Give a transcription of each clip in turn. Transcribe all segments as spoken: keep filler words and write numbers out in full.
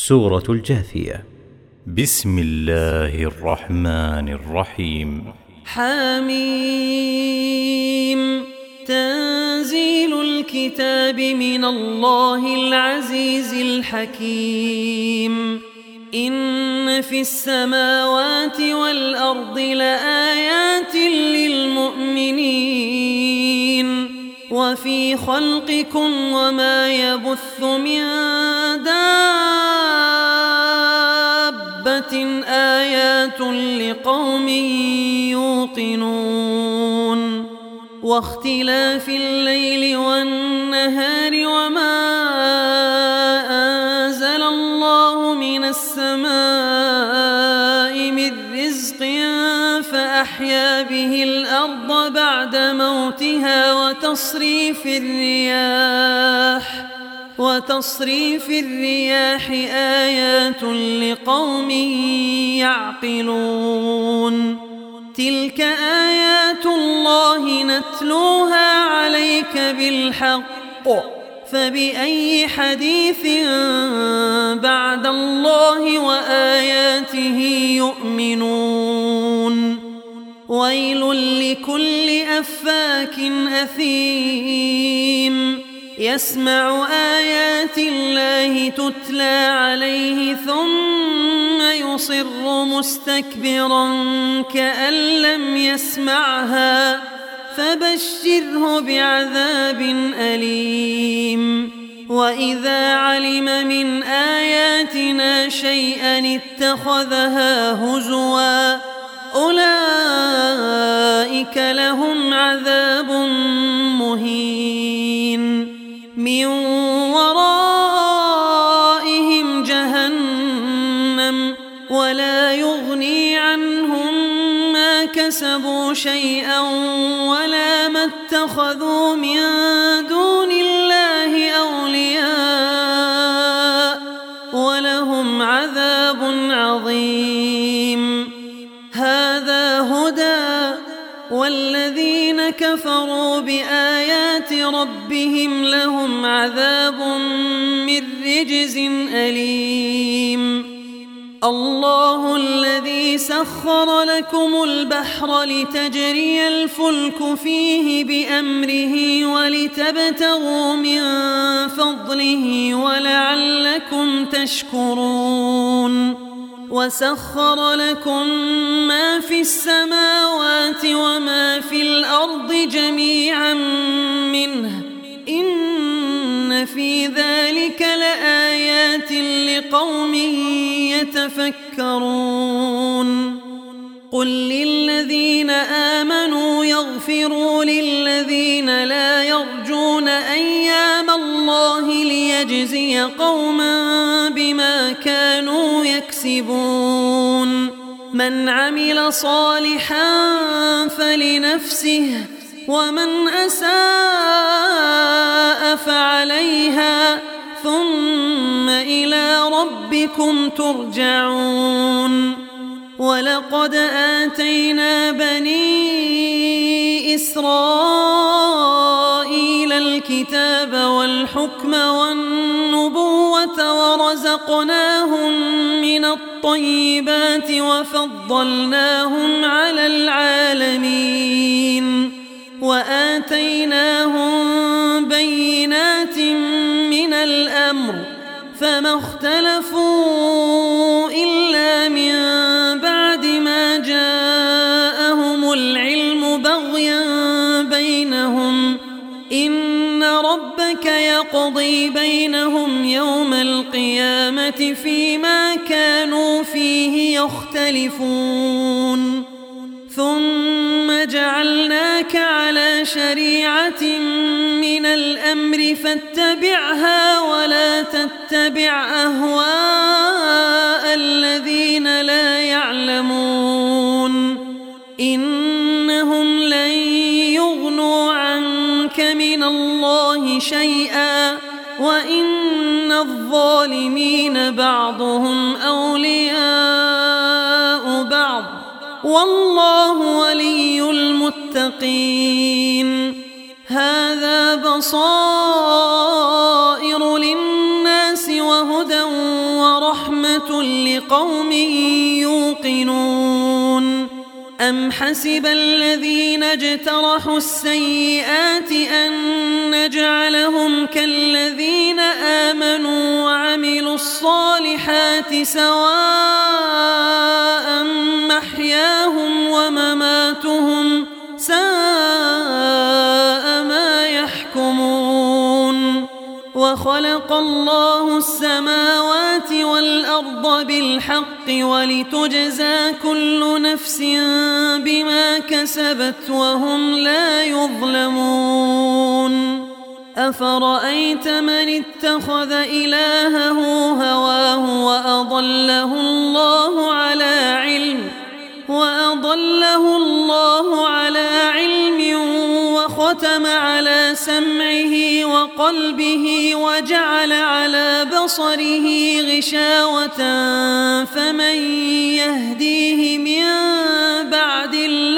سورة الجاثية. بسم الله الرحمن الرحيم. حميم. تنزيل الكتاب من الله العزيز الحكيم. إن في السماوات والأرض لآيات للمؤمنين وفي خلقكم وما يبث من دابة آيات لقوم يوقنون واختلاف الليل والنهار وما أنزل الله من السماء من رزق فأحيا به الأرض بعد موتها وتصريف الرياح وتصريف الرياح آيات لقوم يعقلون. تلك آيات الله نتلوها عليك بالحق فبأي حديث بعد الله وآياته يؤمنون. ويل لكل أفاك أثيم يسمع آيات الله تتلى عليه ثم يصر مستكبرا كأن لم يسمعها فبشره بعذاب أليم. وإذا علم من آياتنا شيئا اتخذها هزوا أولئك لهم عذاب مهين من ورائهم جهنم ولا يغني عنهم ما كسبوا شيئا ولا ما اتخذوا من دون الله أولياء ولهم عذاب عظيم. هذا هدى والذين كفروا بآيات ربهم لهم عذاب من رجز أليم. الله الذي سخر لكم البحر لتجري الفلك فيه بأمره ولتبتغوا من فضله ولعلكم تشكرون. وسخر لكم ما في السماوات وما في الأرض جميعا منه إن في ذلك لآيات لقوم يتفكرون. قل للذين آمنوا يغفروا للذين لا يرجون أيام الله ليجزي قوما بما كانوا يكسبون. من عمل صالحا فلنفسه ومن أساء فعليها ثم إلى ربكم ترجعون. ولقد آتينا بني إسرائيل الكتاب والحكم والنبوة ورزقناهم من الطيبات وفضلناهم على العالمين وآتيناهم بينات من الأمر فما اختلفوا إلا من بعد ما جاءهم العلم بغيا بينهم إن ربك يقضي بينهم يوم القيامة فيما كانوا فيه يختلفون. ثم جعلناك على شريعة من الأمر فاتبعها ولا تتبع أهواء الذين لا يعلمون إنهم لن يغنوا عنك من الله شيئا وإن الظالمين بعضهم أولياء بعض والله ولي المتقين. هذا بصائر للناس وهدى ورحمة ورحمة لقوم يوقنون أم حسب الذين اجترحوا السيئات أن نجعلهم كالذين آمنوا وعملوا الصالحات سواء محياهم ومماتهم ساء ما يحكمون وخلق الله السماوات والأرض بالحق ولتجزى كل نفس بما كسبت وهم لا يظلمون أفرأيت من اتخذ إلهه هواه وأضله الله على علم وأضله الله على علم وختم على سمعه وقلبه وجعل على بصره غشاوة فمن يهديه من بعد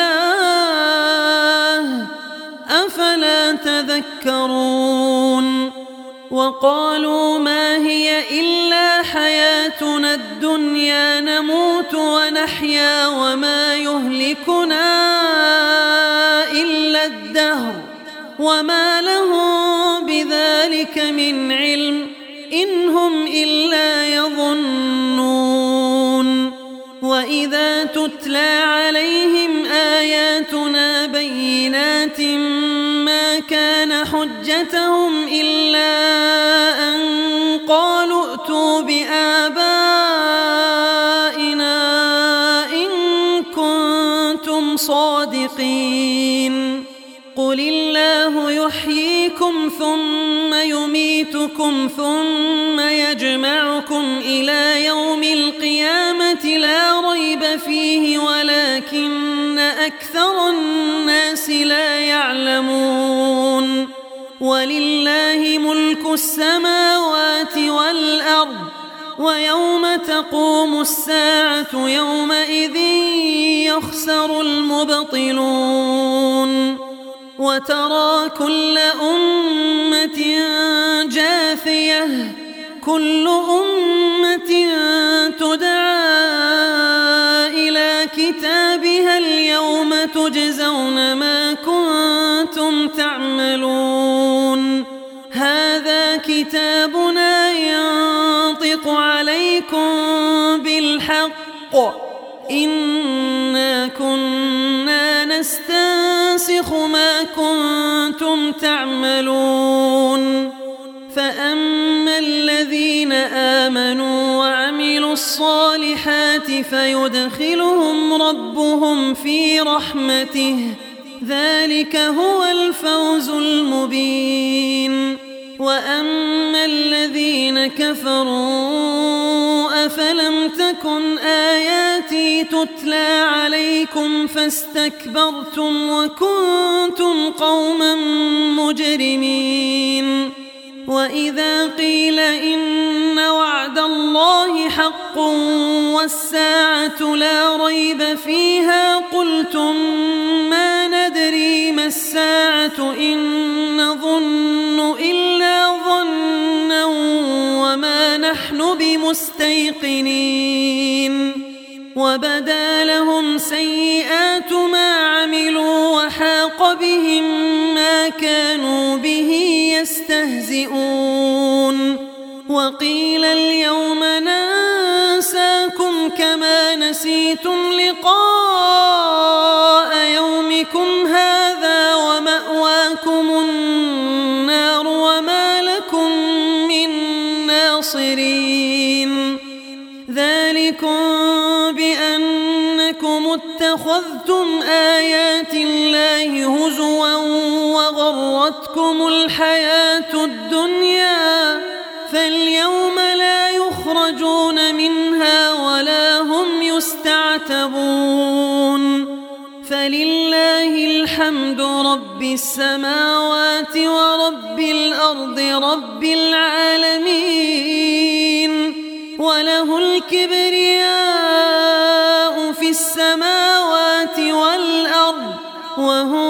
الله أفلا تذكرون وقالوا ما هي إلا حياتنا الدنيا نموت ونحيا وما يهلكنا إلا الدهر وما لهم بذلك من علم إن هم إلا يظنون وإذا تتلى عليهم آياتنا بينات ما كان حجتهم إلا أن قالوا ائتوا بآبائنا إن كنتم صادقين قل الله يحييكم ثم يميتكم ثم يجمعكم إلى يوم القيامة لا ريب فيه ولكن أكثر الناس لا يعلمون ولله ملك السماوات والأرض ويوم تقوم الساعة يومئذ يخسر المبطلون وترى كل أمة جاثية كل أمة تدعى إلى كتابها اليوم تجزون ما كنتم تعملون هذا كتابنا ينطق عليكم بالحق إنا كنا نستنسخ ما كنتم تعملون فأما الذين آمنوا وعملوا الصالحات فيدخلهم ربهم في رحمته ذلك هو الفوز المبين وأما الذين كفروا أفلم تكن آياتي تتلى عليكم فاستكبرتم وكنتم قوما مجرمين وإذا قيل إن وعد الله حق والساعة لا ريب فيها قلتم ما ندري ما الساعة إن نظن إلا ظنا وما نحن بمستيقنين وبدا لهم سيئات ما عملوا وحاق بهم ما كانوا به يستهزئون وقيل اليوم ننساكم كما نسيتم لقاء يومكم هذا ومأواكم النار وما لكم من ناصرين ذلكم بأنكم اتخذتم آيات الله هزوا وغرتكم الحياة الدنيا فاليوم لا يخرجون منها ولا هم يستعتبون فلله الحمد رب السماوات ورب الأرض رب العالمين وله الكبرياء في السماوات والأرض وهو